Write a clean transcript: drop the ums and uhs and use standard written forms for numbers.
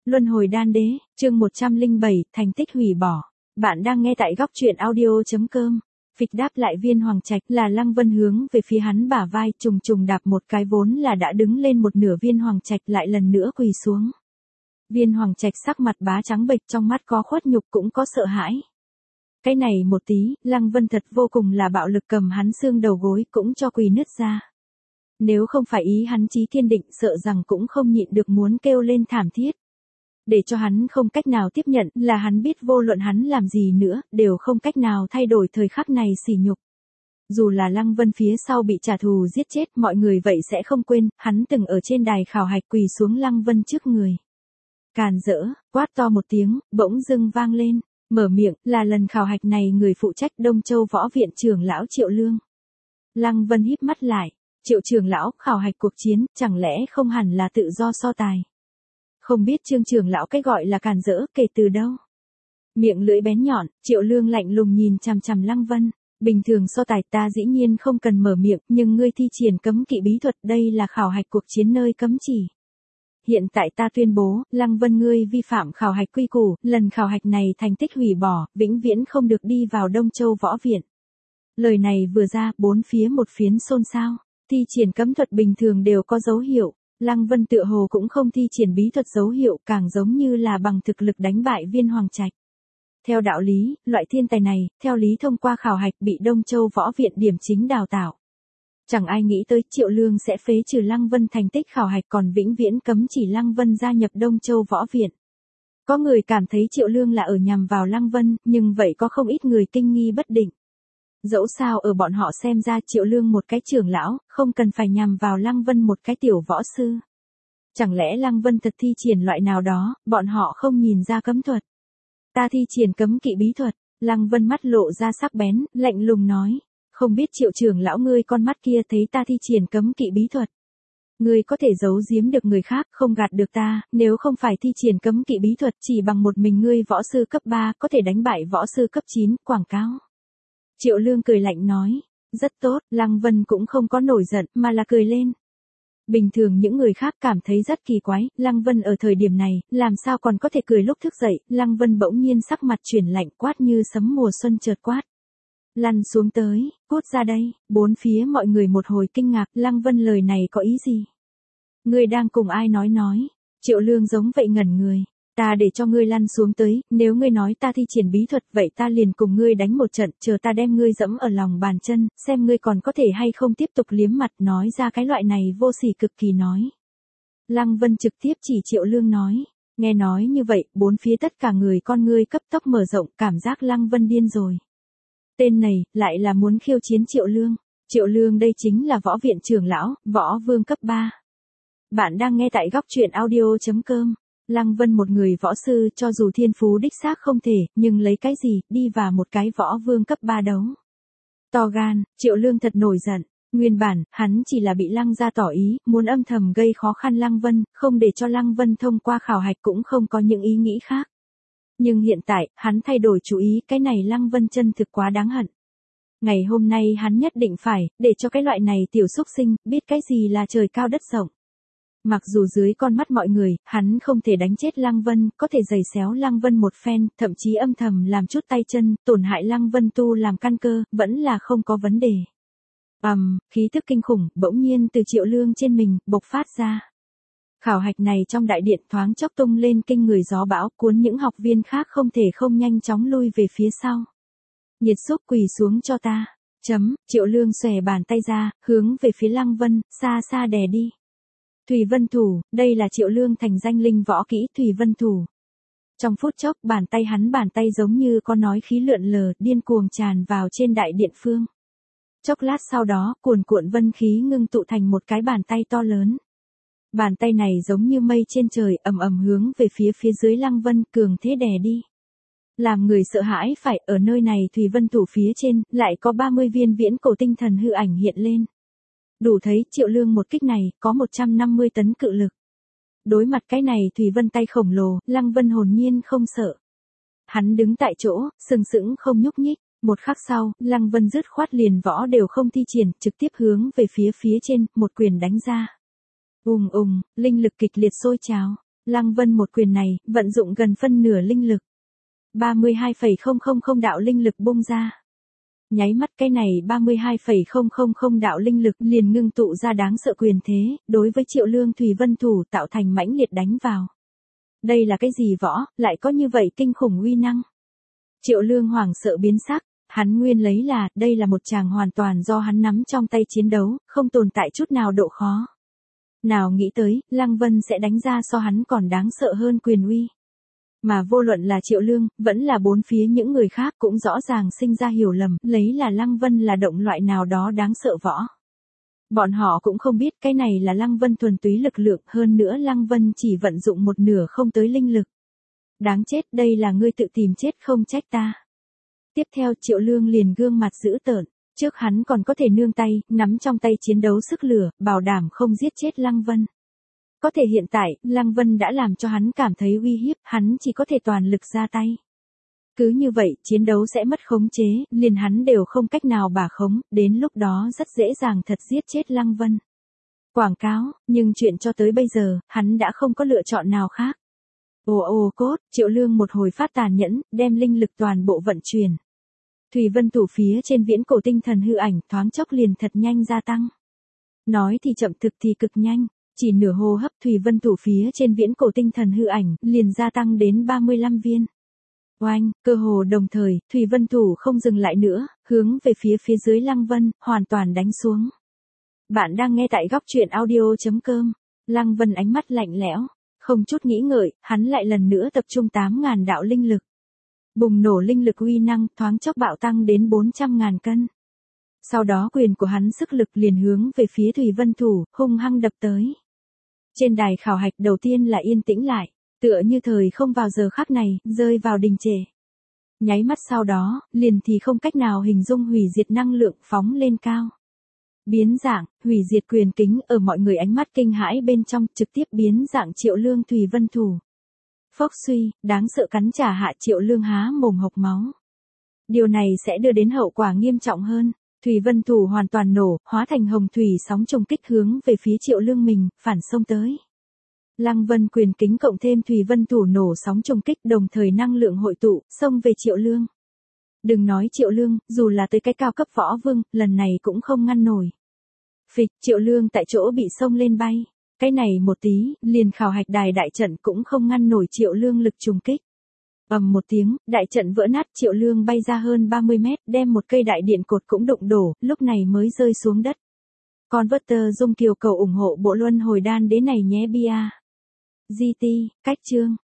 Luân hồi đan đế, chương 107, thành tích hủy bỏ. Bạn đang nghe tại góc truyện audio.com. Phịch đáp lại Viên Hoàng Trạch là Lăng Vân hướng về phía hắn bả vai trùng trùng đạp một cái vốn là đã đứng lên một nửa Viên Hoàng Trạch lại lần nữa quỳ xuống. Viên Hoàng Trạch sắc mặt bá trắng bệch trong mắt có khuất nhục cũng có sợ hãi. Cái này một tí, Lăng Vân thật vô cùng là bạo lực cầm hắn xương đầu gối cũng cho quỳ nứt ra. Nếu không phải ý hắn chí kiên định sợ rằng cũng không nhịn được muốn kêu lên thảm thiết. Để cho hắn không cách nào tiếp nhận là hắn biết vô luận hắn làm gì nữa, đều không cách nào thay đổi thời khắc này sỉ nhục. Dù là Lăng Vân phía sau bị trả thù giết chết mọi người vậy sẽ không quên, hắn từng ở trên đài khảo hạch quỳ xuống Lăng Vân trước người. Càn rỡ, quát to một tiếng, bỗng dưng vang lên, mở miệng, là lần khảo hạch này người phụ trách Đông Châu Võ Viện trưởng lão Triệu Lương. Lăng Vân híp mắt lại, Triệu trưởng lão, khảo hạch cuộc chiến, chẳng lẽ không hẳn là tự do so tài. Không biết Trương trưởng lão cái gọi là càn rỡ kể từ đâu. Miệng lưỡi bén nhọn, Triệu Lương lạnh lùng nhìn chằm chằm Lăng Vân. Bình thường so tài ta dĩ nhiên không cần mở miệng, nhưng ngươi thi triển cấm kỵ bí thuật đây là khảo hạch cuộc chiến nơi cấm chỉ. Hiện tại ta tuyên bố, Lăng Vân ngươi vi phạm khảo hạch quy củ, lần khảo hạch này thành tích hủy bỏ, vĩnh viễn không được đi vào Đông Châu Võ Viện. Lời này vừa ra, bốn phía một phiến xôn xao. Thi triển cấm thuật bình thường đều có dấu hiệu. Lăng Vân tựa hồ cũng không thi triển bí thuật dấu hiệu, càng giống như là bằng thực lực đánh bại Viên Hoàng Trạch. Theo đạo lý, loại thiên tài này, theo lý thông qua khảo hạch bị Đông Châu Võ Viện điểm chính đào tạo. Chẳng ai nghĩ tới Triệu Lương sẽ phế trừ Lăng Vân thành tích khảo hạch còn vĩnh viễn cấm chỉ Lăng Vân gia nhập Đông Châu Võ Viện. Có người cảm thấy Triệu Lương là ở nhằm vào Lăng Vân, nhưng vậy có không ít người kinh nghi bất định. Dẫu sao ở bọn họ xem ra Triệu Lương một cái trưởng lão, không cần phải nhằm vào Lăng Vân một cái tiểu võ sư. Chẳng lẽ Lăng Vân thật thi triển loại nào đó, bọn họ không nhìn ra cấm thuật. Ta thi triển cấm kỵ bí thuật, Lăng Vân mắt lộ ra sắc bén, lạnh lùng nói. Không biết Triệu trưởng lão ngươi con mắt kia thấy ta thi triển cấm kỵ bí thuật. Ngươi có thể giấu giếm được người khác, không gạt được ta, nếu không phải thi triển cấm kỵ bí thuật chỉ bằng một mình ngươi võ sư cấp 3 có thể đánh bại võ sư cấp 9, quảng cáo. Triệu Lương cười lạnh nói, rất tốt, Lăng Vân cũng không có nổi giận mà là cười lên. Bình thường những người khác cảm thấy rất kỳ quái, Lăng Vân ở thời điểm này, làm sao còn có thể cười lúc thức dậy, Lăng Vân bỗng nhiên sắc mặt chuyển lạnh quát như sấm mùa xuân chợt quát. Lăn xuống tới, cút ra đây, bốn phía mọi người một hồi kinh ngạc, Lăng Vân lời này có ý gì? Ngươi đang cùng ai nói, Triệu Lương giống vậy ngẩn người. Ta để cho ngươi lăn xuống tới, nếu ngươi nói ta thi triển bí thuật vậy ta liền cùng ngươi đánh một trận, chờ ta đem ngươi dẫm ở lòng bàn chân, xem ngươi còn có thể hay không tiếp tục liếm mặt nói ra cái loại này vô sỉ cực kỳ nói. Lăng Vân trực tiếp chỉ Triệu Lương nói, nghe nói như vậy, bốn phía tất cả người con ngươi cấp tốc mở rộng, cảm giác Lăng Vân điên rồi. Tên này, lại là muốn khiêu chiến Triệu Lương. Triệu Lương đây chính là võ viện trưởng lão, võ vương cấp 3. Bạn đang nghe tại góc truyện audio.com. Lăng Vân một người võ sư cho dù thiên phú đích xác không thể, nhưng lấy cái gì, đi vào một cái võ vương cấp 3 đấu. To gan, Triệu Lương thật nổi giận. Nguyên bản, hắn chỉ là bị Lăng gia tỏ ý, muốn âm thầm gây khó khăn Lăng Vân, không để cho Lăng Vân thông qua khảo hạch cũng không có những ý nghĩ khác. Nhưng hiện tại, hắn thay đổi chủ ý, cái này Lăng Vân chân thực quá đáng hận. Ngày hôm nay hắn nhất định phải, để cho cái loại này tiểu xúc sinh, biết cái gì là trời cao đất rộng. Mặc dù dưới con mắt mọi người, hắn không thể đánh chết Lăng Vân, có thể giày xéo Lăng Vân một phen, thậm chí âm thầm làm chút tay chân, tổn hại Lăng Vân tu làm căn cơ, vẫn là không có vấn đề. Khí thức kinh khủng, bỗng nhiên từ Triệu Lương trên mình, bộc phát ra. Khảo hạch này trong đại điện thoáng chốc tung lên kinh người gió bão, cuốn những học viên khác không thể không nhanh chóng lui về phía sau. Nhiệt xúc quỳ xuống cho ta. Triệu Lương xòe bàn tay ra, hướng về phía Lăng Vân, xa xa đè đi. Thủy Vân Thủ, đây là Triệu Lương thành danh linh võ kỹ Thủy Vân Thủ. Trong phút chốc bàn tay giống như có nói khí lượn lờ, điên cuồng tràn vào trên đại điện phương. Chốc lát sau đó, cuồn cuộn vân khí ngưng tụ thành một cái bàn tay to lớn. Bàn tay này giống như mây trên trời, ầm ầm hướng về phía dưới Lăng Vân, cường thế đè đi. Làm người sợ hãi phải, ở nơi này Thủy Vân Thủ phía trên, lại có 30 viên viễn cổ tinh thần hư ảnh hiện lên. Đủ thấy Triệu Lương một kích này, có 150 tấn cự lực. Đối mặt cái này Thủy Vân tay khổng lồ, Lăng Vân hồn nhiên không sợ. Hắn đứng tại chỗ, sừng sững không nhúc nhích. Một khắc sau, Lăng Vân dứt khoát liền võ đều không thi triển, trực tiếp hướng về phía trên, một quyền đánh ra. Linh lực kịch liệt sôi trào. Lăng Vân một quyền này, vận dụng gần phân nửa linh lực. 32,000 đạo linh lực bung ra. Nháy mắt cái này 32,000 đạo linh lực liền ngưng tụ ra đáng sợ quyền thế, đối với Triệu Lương Thủy Vân thủ tạo thành mãnh liệt đánh vào. Đây là cái gì võ, lại có như vậy kinh khủng uy năng. Triệu Lương hoảng sợ biến sắc, hắn nguyên lấy là, đây là một chàng hoàn toàn do hắn nắm trong tay chiến đấu, không tồn tại chút nào độ khó. Nào nghĩ tới, Lăng Vân sẽ đánh ra so hắn còn đáng sợ hơn quyền uy. Mà vô luận là Triệu Lương, vẫn là bốn phía những người khác cũng rõ ràng sinh ra hiểu lầm, lấy là Lăng Vân là động loại nào đó đáng sợ võ. Bọn họ cũng không biết cái này là Lăng Vân thuần túy lực lượng, hơn nữa Lăng Vân chỉ vận dụng một nửa không tới linh lực. Đáng chết, đây là ngươi tự tìm chết không trách ta. Tiếp theo Triệu Lương liền gương mặt dữ tợn, trước hắn còn có thể nương tay, nắm trong tay chiến đấu sức lửa, bảo đảm không giết chết Lăng Vân. Có thể hiện tại, Lăng Vân đã làm cho hắn cảm thấy uy hiếp, hắn chỉ có thể toàn lực ra tay. Cứ như vậy, chiến đấu sẽ mất khống chế, liền hắn đều không cách nào bả khống, đến lúc đó rất dễ dàng thật giết chết Lăng Vân. Quảng cáo, nhưng chuyện cho tới bây giờ, hắn đã không có lựa chọn nào khác. Ồ cốt, Triệu Lương một hồi phát tàn nhẫn, đem linh lực toàn bộ vận chuyển. Thủy Vân thủ phía trên viễn cổ tinh thần hư ảnh thoáng chốc liền thật nhanh gia tăng. Nói thì chậm thực thì cực nhanh, chỉ nửa hô hấp Thủy Vân thủ phía trên viễn cổ tinh thần hư ảnh liền gia tăng đến 35 viên. Oanh, cơ hồ đồng thời, Thủy Vân thủ không dừng lại nữa, hướng về phía dưới Lăng Vân, hoàn toàn đánh xuống. Bạn đang nghe tại góc truyện audio.com. Lăng Vân ánh mắt lạnh lẽo, không chút nghĩ ngợi, hắn lại lần nữa tập trung 8.000 đạo linh lực. Bùng nổ linh lực uy năng thoáng chốc bạo tăng đến 400.000 cân. Sau đó quyền của hắn sức lực liền hướng về phía Thủy Vân thủ, hung hăng đập tới. Trên đài khảo hạch đầu tiên là yên tĩnh lại, tựa như thời không vào giờ khắc này, rơi vào đình trệ. Nháy mắt sau đó, liền thì không cách nào hình dung hủy diệt năng lượng phóng lên cao. Biến dạng, hủy diệt quyền kính ở mọi người ánh mắt kinh hãi bên trong trực tiếp biến dạng Triệu Lương Thủy Vân thủ. Phốc suy, đáng sợ cắn trả hạ Triệu Lương há mồm hộc máu. Điều này sẽ đưa đến hậu quả nghiêm trọng hơn. Thủy Vân thủ hoàn toàn nổ, hóa thành hồng thủy sóng trùng kích hướng về phía Triệu Lương mình, phản xông tới. Lăng Vân quyền kính cộng thêm Thủy Vân thủ nổ sóng trùng kích đồng thời năng lượng hội tụ, xông về Triệu Lương. Đừng nói Triệu Lương, dù là tới cái cao cấp võ vương, lần này cũng không ngăn nổi. Phịch, Triệu Lương tại chỗ bị xông lên bay. Cái này một tí, liền khảo hạch đài đại trận cũng không ngăn nổi Triệu Lương lực trùng kích. Ầm một tiếng, đại trận vỡ nát, Triệu Lương bay ra hơn 30 mét, đem một cây đại điện cột cũng đụng đổ, lúc này mới rơi xuống đất. Converter Dung Kiều cầu ủng hộ bộ luân hồi đan đế này nhé bia. GT, cách chương.